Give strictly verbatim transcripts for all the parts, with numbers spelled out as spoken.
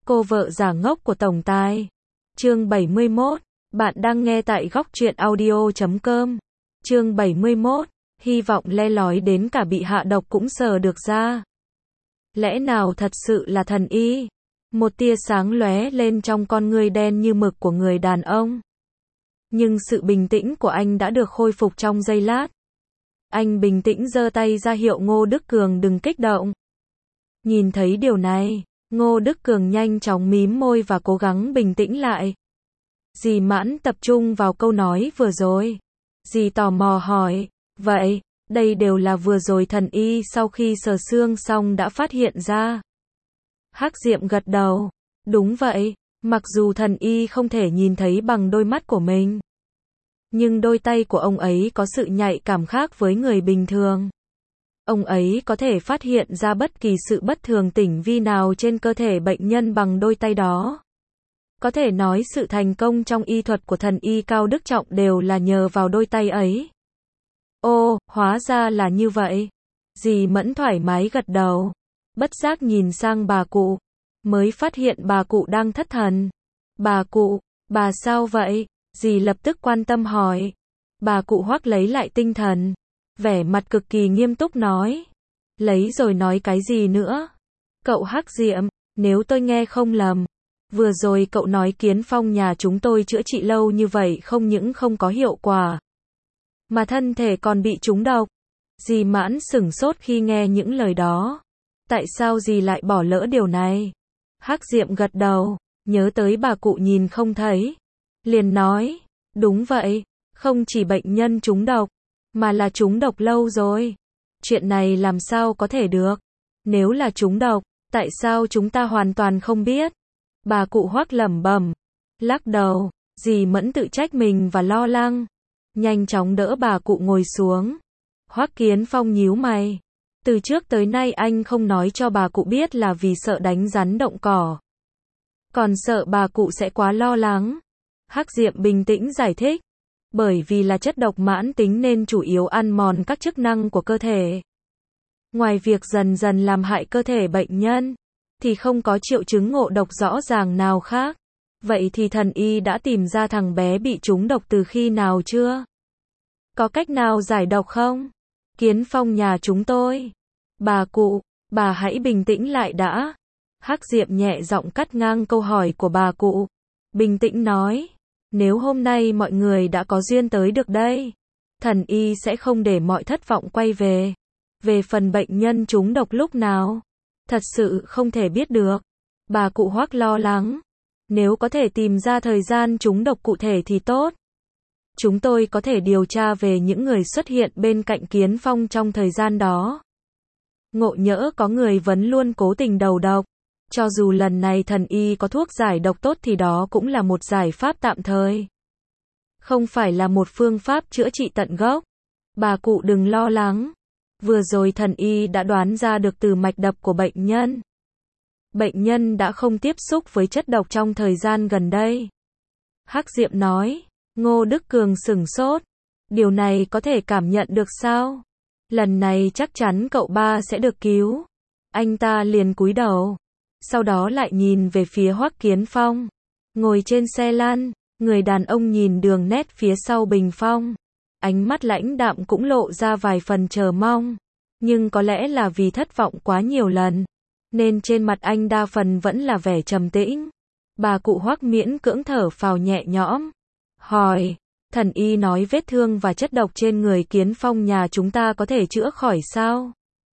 Cô vợ giả ngốc của tổng tài. Chương bảy mươi mốt. Bạn đang nghe tại góc truyện audio chấm com. Chương bảy mươi mốt. Hy vọng le lói đến cả bị hạ độc cũng sờ được ra. Lẽ nào thật sự là thần y? Một tia sáng lóe lên trong con ngươi đen như mực của người đàn ông. Nhưng sự bình tĩnh của anh đã được khôi phục trong giây lát. Anh bình tĩnh giơ tay ra hiệu Ngô Đức Cường đừng kích động. Nhìn thấy điều này, Ngô Đức Cường nhanh chóng mím môi và cố gắng bình tĩnh lại. Dì Mãn tập trung vào câu nói vừa rồi. Dì tò mò hỏi, vậy, đây đều là vừa rồi thần y sau khi sờ xương xong đã phát hiện ra. Hắc Diệm gật đầu, đúng vậy, mặc dù thần y không thể nhìn thấy bằng đôi mắt của mình. Nhưng đôi tay của ông ấy có sự nhạy cảm khác với người bình thường. Ông ấy có thể phát hiện ra bất kỳ sự bất thường tinh vi nào trên cơ thể bệnh nhân bằng đôi tay đó. Có thể nói sự thành công trong y thuật của thần y Cao Đức Trọng đều là nhờ vào đôi tay ấy. Ô, hóa ra là như vậy. Dì Mẫn thoải mái gật đầu. Bất giác nhìn sang bà cụ. Mới phát hiện bà cụ đang thất thần. Bà cụ, bà sao vậy? Dì lập tức quan tâm hỏi. Bà cụ Hoắc lấy lại tinh thần. Vẻ mặt cực kỳ nghiêm túc nói. Lấy rồi nói cái gì nữa? Cậu Hắc Diệm, nếu tôi nghe không lầm. Vừa rồi cậu nói Kiến Phong nhà chúng tôi chữa trị lâu như vậy không những không có hiệu quả. Mà thân thể còn bị trúng độc. Dì Mãn sửng sốt khi nghe những lời đó. Tại sao dì lại bỏ lỡ điều này? Hắc Diệm gật đầu, nhớ tới bà cụ nhìn không thấy. Liền nói, đúng vậy, không chỉ bệnh nhân trúng độc, mà là trúng độc lâu rồi. Chuyện này làm sao có thể được? Nếu là trúng độc, tại sao chúng ta hoàn toàn không biết? Bà cụ Hoắc lẩm bẩm, lắc đầu, dì Mẫn tự trách mình và lo lắng. Nhanh chóng đỡ bà cụ ngồi xuống. Hoắc Kiến Phong nhíu mày. Từ trước tới nay anh không nói cho bà cụ biết là vì sợ đánh rắn động cỏ. Còn sợ bà cụ sẽ quá lo lắng. Hắc Diệm bình tĩnh giải thích. Bởi vì là chất độc mãn tính nên chủ yếu ăn mòn các chức năng của cơ thể. Ngoài việc dần dần làm hại cơ thể bệnh nhân, thì không có triệu chứng ngộ độc rõ ràng nào khác. Vậy thì thần y đã tìm ra thằng bé bị trúng độc từ khi nào chưa? Có cách nào giải độc không? Kiến Phong nhà chúng tôi. Bà cụ, bà hãy bình tĩnh lại đã. Hắc Diệm nhẹ giọng cắt ngang câu hỏi của bà cụ. Bình tĩnh nói. Nếu hôm nay mọi người đã có duyên tới được đây, thần y sẽ không để mọi thất vọng quay về. Về phần bệnh nhân trúng độc lúc nào, thật sự không thể biết được. Bà cụ Hoắc lo lắng. Nếu có thể tìm ra thời gian trúng độc cụ thể thì tốt. Chúng tôi có thể điều tra về những người xuất hiện bên cạnh Kiến Phong trong thời gian đó. Ngộ nhỡ có người vẫn luôn cố tình đầu độc. Cho dù lần này thần y có thuốc giải độc tốt thì đó cũng là một giải pháp tạm thời. Không phải là một phương pháp chữa trị tận gốc. Bà cụ đừng lo lắng. Vừa rồi thần y đã đoán ra được từ mạch đập của bệnh nhân. Bệnh nhân đã không tiếp xúc với chất độc trong thời gian gần đây. Hắc Diệm nói. Ngô Đức Cường sửng sốt. Điều này có thể cảm nhận được sao? Lần này chắc chắn cậu ba sẽ được cứu. Anh ta liền cúi đầu. Sau đó lại nhìn về phía Hoắc Kiến Phong. Ngồi trên xe lăn, người đàn ông nhìn đường nét phía sau bình phong. Ánh mắt lãnh đạm cũng lộ ra vài phần chờ mong. Nhưng có lẽ là vì thất vọng quá nhiều lần, nên trên mặt anh đa phần vẫn là vẻ trầm tĩnh. Bà cụ Hoắc miễn cưỡng thở phào nhẹ nhõm. Hỏi, thần y nói vết thương và chất độc trên người Kiến Phong nhà chúng ta có thể chữa khỏi sao?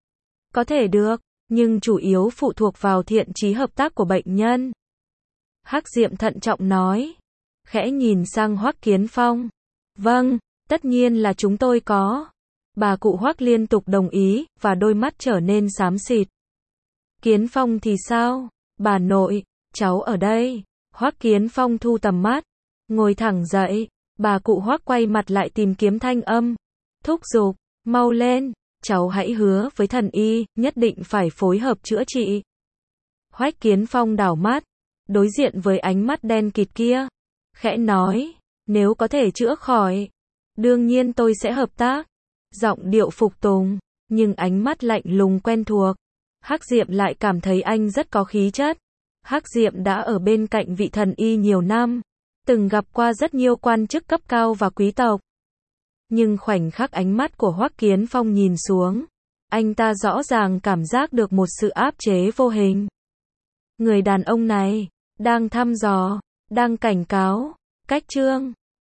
Có thể được, nhưng chủ yếu phụ thuộc vào thiện chí hợp tác của bệnh nhân. Hắc Diệm thận trọng nói. Khẽ nhìn sang Hoắc Kiến Phong. Vâng, tất nhiên là chúng tôi có. Bà cụ Hoắc liên tục đồng ý, và đôi mắt trở nên xám xịt. Kiến Phong thì sao? Bà nội, cháu ở đây. Hoắc Kiến Phong thu tầm mắt. Ngồi thẳng dậy. Bà cụ Hoắc quay mặt lại tìm kiếm thanh âm. Thúc giục, mau lên. Cháu hãy hứa với thần y, nhất định phải phối hợp chữa trị. Hoắc Kiến Phong đảo mắt, đối diện với ánh mắt đen kịt kia. Khẽ nói, nếu có thể chữa khỏi, đương nhiên tôi sẽ hợp tác. Giọng điệu phục tùng, nhưng ánh mắt lạnh lùng quen thuộc. Hắc Diệm lại cảm thấy anh rất có khí chất. Hắc Diệm đã ở bên cạnh vị thần y nhiều năm, từng gặp qua rất nhiều quan chức cấp cao và quý tộc. Nhưng khoảnh khắc ánh mắt của Hoắc Kiến Phong nhìn xuống, anh ta rõ ràng cảm giác được một sự áp chế vô hình. Người đàn ông này, đang thăm dò, đang cảnh cáo, cách Trương